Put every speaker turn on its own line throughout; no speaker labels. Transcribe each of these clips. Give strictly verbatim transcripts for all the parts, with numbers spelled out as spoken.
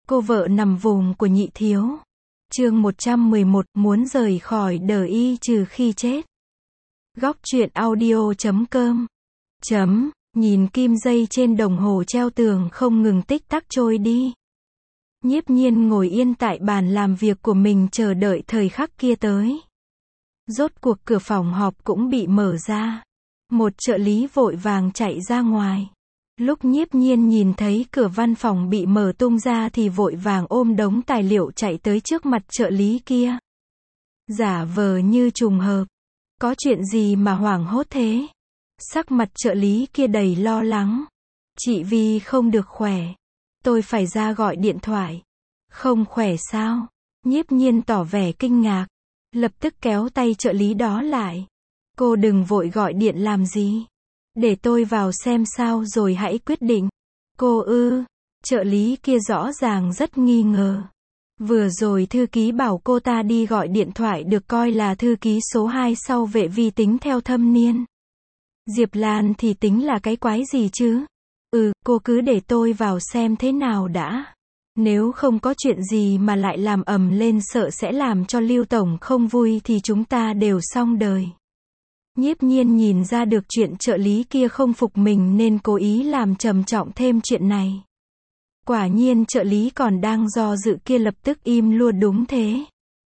Cô vợ nằm vùng của nhị thiếu. Chương một trăm mười một, muốn rời khỏi đời y trừ khi chết. Góc truyện audio chấm com. Chấm, nhìn kim dây trên đồng hồ treo tường không ngừng tích tắc trôi đi. Nhiếp Nhiên ngồi yên tại bàn làm việc của mình chờ đợi thời khắc kia tới. Rốt cuộc cửa phòng họp cũng bị mở ra. Một trợ lý vội vàng chạy ra ngoài. Lúc Nhiếp Nhiên nhìn thấy cửa văn phòng bị mở tung ra thì vội vàng ôm đống tài liệu chạy tới trước mặt trợ lý kia. Giả vờ như trùng hợp. Có chuyện gì mà hoảng hốt thế? Sắc mặt trợ lý kia đầy lo lắng. Chị Vi không được khỏe. Tôi phải ra gọi điện thoại. Không khỏe sao? Nhiếp Nhiên tỏ vẻ kinh ngạc. Lập tức kéo tay trợ lý đó lại. Cô đừng vội gọi điện làm gì. Để tôi vào xem sao rồi hãy quyết định. Cô ư? Trợ lý kia rõ ràng rất nghi ngờ. Vừa rồi thư ký bảo cô ta đi gọi điện thoại được coi là thư ký số hai sau Vệ Vi tính theo thâm niên. Diệp Lan thì tính là cái quái gì chứ? Ừ, cô cứ để tôi vào xem thế nào đã. Nếu không có chuyện gì mà lại làm ầm lên sợ sẽ làm cho Lưu Tổng không vui thì chúng ta đều xong đời. Nhiếp Nhiên nhìn ra được chuyện trợ lý kia không phục mình nên cố ý làm trầm trọng thêm chuyện này. Quả nhiên trợ lý còn đang do dự kia lập tức im luôn đúng thế.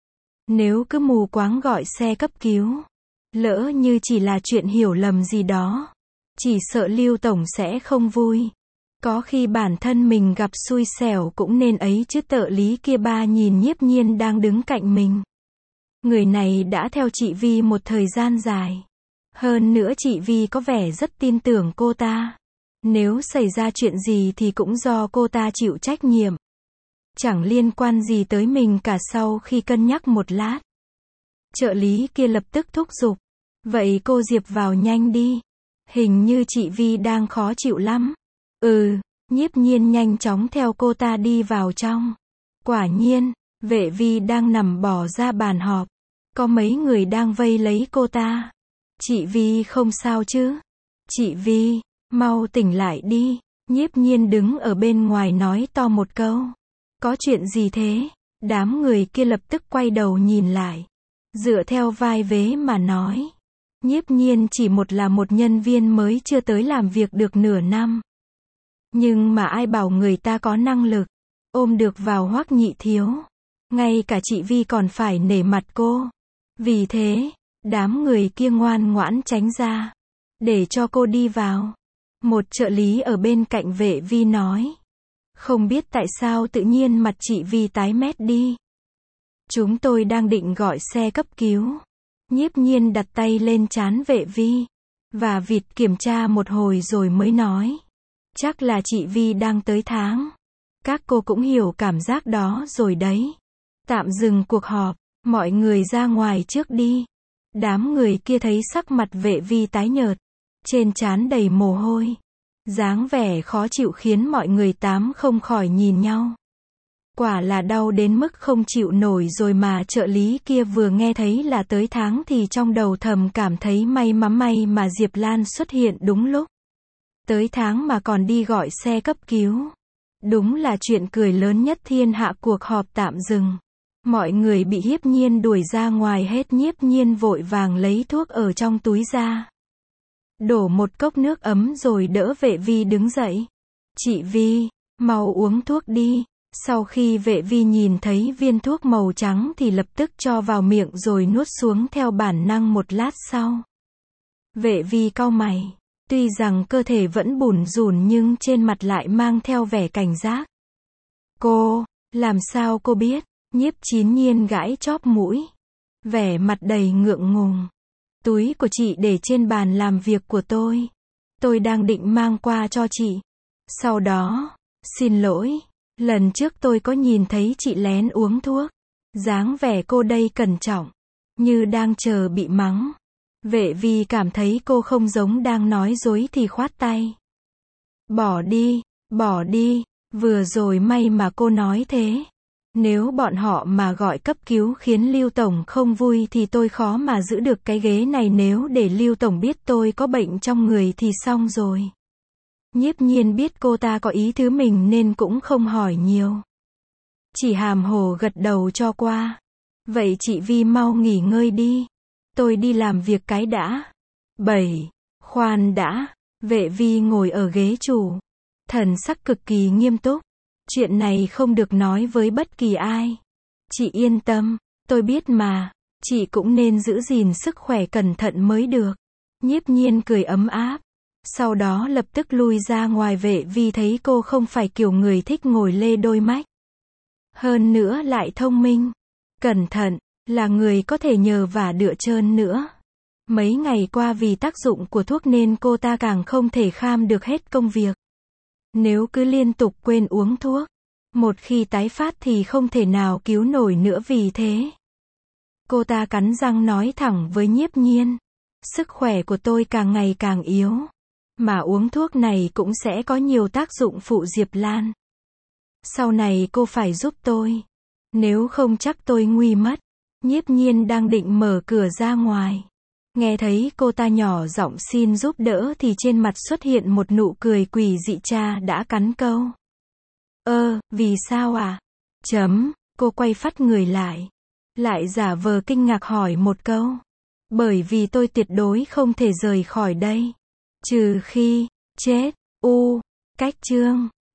Nếu cứ mù quáng gọi xe cấp cứu, lỡ như chỉ là chuyện hiểu lầm gì đó, chỉ sợ Lưu Tổng sẽ không vui. Có khi bản thân mình gặp xui xẻo cũng nên ấy chứ. Trợ lý kia ba nhìn Nhiếp Nhiên đang đứng cạnh mình. Người này đã theo chị Vi một thời gian dài. Hơn nữa chị Vi có vẻ rất tin tưởng cô ta. Nếu xảy ra chuyện gì thì cũng do cô ta chịu trách nhiệm. Chẳng liên quan gì tới mình cả. Sau khi cân nhắc một lát, trợ lý kia lập tức thúc giục. Vậy cô Diệp vào nhanh đi. Hình như chị Vi đang khó chịu lắm. Ừ, Nhiếp Nhiên nhanh chóng theo cô ta đi vào trong. Quả nhiên, Vệ Vi đang nằm bò ra bàn họp. Có mấy người đang vây lấy cô ta. Chị Vi không sao chứ? Chị Vi, mau tỉnh lại đi. Nhiếp Nhiên đứng ở bên ngoài nói to một câu. Có chuyện gì thế? Đám người kia lập tức quay đầu nhìn lại. Dựa theo vai vế mà nói. Nhiếp Nhiên chỉ một là một nhân viên mới chưa tới làm việc được nửa năm. Nhưng mà ai bảo người ta có năng lực. Ôm được vào Hoắc nhị thiếu. Ngay cả chị Vi còn phải nể mặt cô. Vì thế, đám người kia ngoan ngoãn tránh ra. Để cho cô đi vào. Một trợ lý ở bên cạnh Vệ Vi nói. Không biết tại sao tự nhiên mặt chị Vi tái mét đi. Chúng tôi đang định gọi xe cấp cứu. Nhiếp Nhiên đặt tay lên trán Vệ Vi. Và vịt kiểm tra một hồi rồi mới nói. Chắc là chị Vi đang tới tháng. Các cô cũng hiểu cảm giác đó rồi đấy. Tạm dừng cuộc họp. Mọi người ra ngoài trước đi. Đám người kia thấy sắc mặt Vệ Vi tái nhợt. Trên trán đầy mồ hôi. Dáng vẻ khó chịu khiến mọi người tám không khỏi nhìn nhau. Quả là đau đến mức không chịu nổi rồi mà. Trợ lý kia vừa nghe thấy là tới tháng thì trong đầu thầm cảm thấy may mắn may mà Diệp Lan xuất hiện đúng lúc. Tới tháng mà còn đi gọi xe cấp cứu. Đúng là chuyện cười lớn nhất thiên hạ. Cuộc họp tạm dừng. Mọi người bị Nhiếp Nhiên đuổi ra ngoài hết. Nhiếp Nhiên vội vàng lấy thuốc ở trong túi ra. Đổ một cốc nước ấm rồi đỡ Vệ Vi đứng dậy. Chị Vi, mau uống thuốc đi. Sau khi Vệ Vi nhìn thấy viên thuốc màu trắng thì lập tức cho vào miệng rồi nuốt xuống theo bản năng. Một lát sau, Vệ Vi cau mày. Tuy rằng cơ thể vẫn bủn rủn nhưng trên mặt lại mang theo vẻ cảnh giác. Cô, làm sao cô biết? Nhiếp Chín Nhiên gãi chóp mũi. Vẻ mặt đầy ngượng ngùng. Túi của chị để trên bàn làm việc của tôi. Tôi đang định mang qua cho chị. Sau đó, xin lỗi. Lần trước tôi có nhìn thấy chị lén uống thuốc. Dáng vẻ cô đây cẩn trọng. Như đang chờ bị mắng. Vệ Vi cảm thấy cô không giống đang nói dối thì khoát tay. Bỏ đi, bỏ đi. Vừa rồi may mà cô nói thế. Nếu bọn họ mà gọi cấp cứu khiến Lưu Tổng không vui thì tôi khó mà giữ được cái ghế này. Nếu để Lưu Tổng biết tôi có bệnh trong người thì xong rồi. Nhiếp Nhiên biết cô ta có ý thứ mình nên cũng không hỏi nhiều. Chỉ hàm hồ gật đầu cho qua. Vậy chị Vi mau nghỉ ngơi đi. Tôi đi làm việc cái đã. bảy. Khoan đã. Vệ Vi ngồi ở ghế chủ. Thần sắc cực kỳ nghiêm túc. Chuyện này không được nói với bất kỳ ai. Chị yên tâm, tôi biết mà. Chị cũng nên giữ gìn sức khỏe cẩn thận mới được. Nhiếp Nhiên cười ấm áp. Sau đó lập tức lui ra ngoài. Vệ Vi thấy cô không phải kiểu người thích ngồi lê đôi mách. Hơn nữa lại thông minh, cẩn thận, là người có thể nhờ vả đựa trơn nữa. Mấy ngày qua vì tác dụng của thuốc nên cô ta càng không thể kham được hết công việc. Nếu cứ liên tục quên uống thuốc, một khi tái phát thì không thể nào cứu nổi nữa. Vì thế, cô ta cắn răng nói thẳng với Nhiếp Nhiên. Sức khỏe của tôi càng ngày càng yếu. Mà uống thuốc này cũng sẽ có nhiều tác dụng phụ. Diệp Lan, sau này cô phải giúp tôi. Nếu không chắc tôi nguy mất. Nhiếp Nhiên đang định mở cửa ra ngoài. Nghe thấy cô ta nhỏ giọng xin giúp đỡ thì trên mặt xuất hiện một nụ cười quỷ dị. Cha đã cắn câu. Ơ, vì sao à? Chấm, cô quay phắt người lại. Lại giả vờ kinh ngạc hỏi một câu. Bởi vì tôi tuyệt đối không thể rời khỏi đây. Trừ khi, chết, u, cách chương.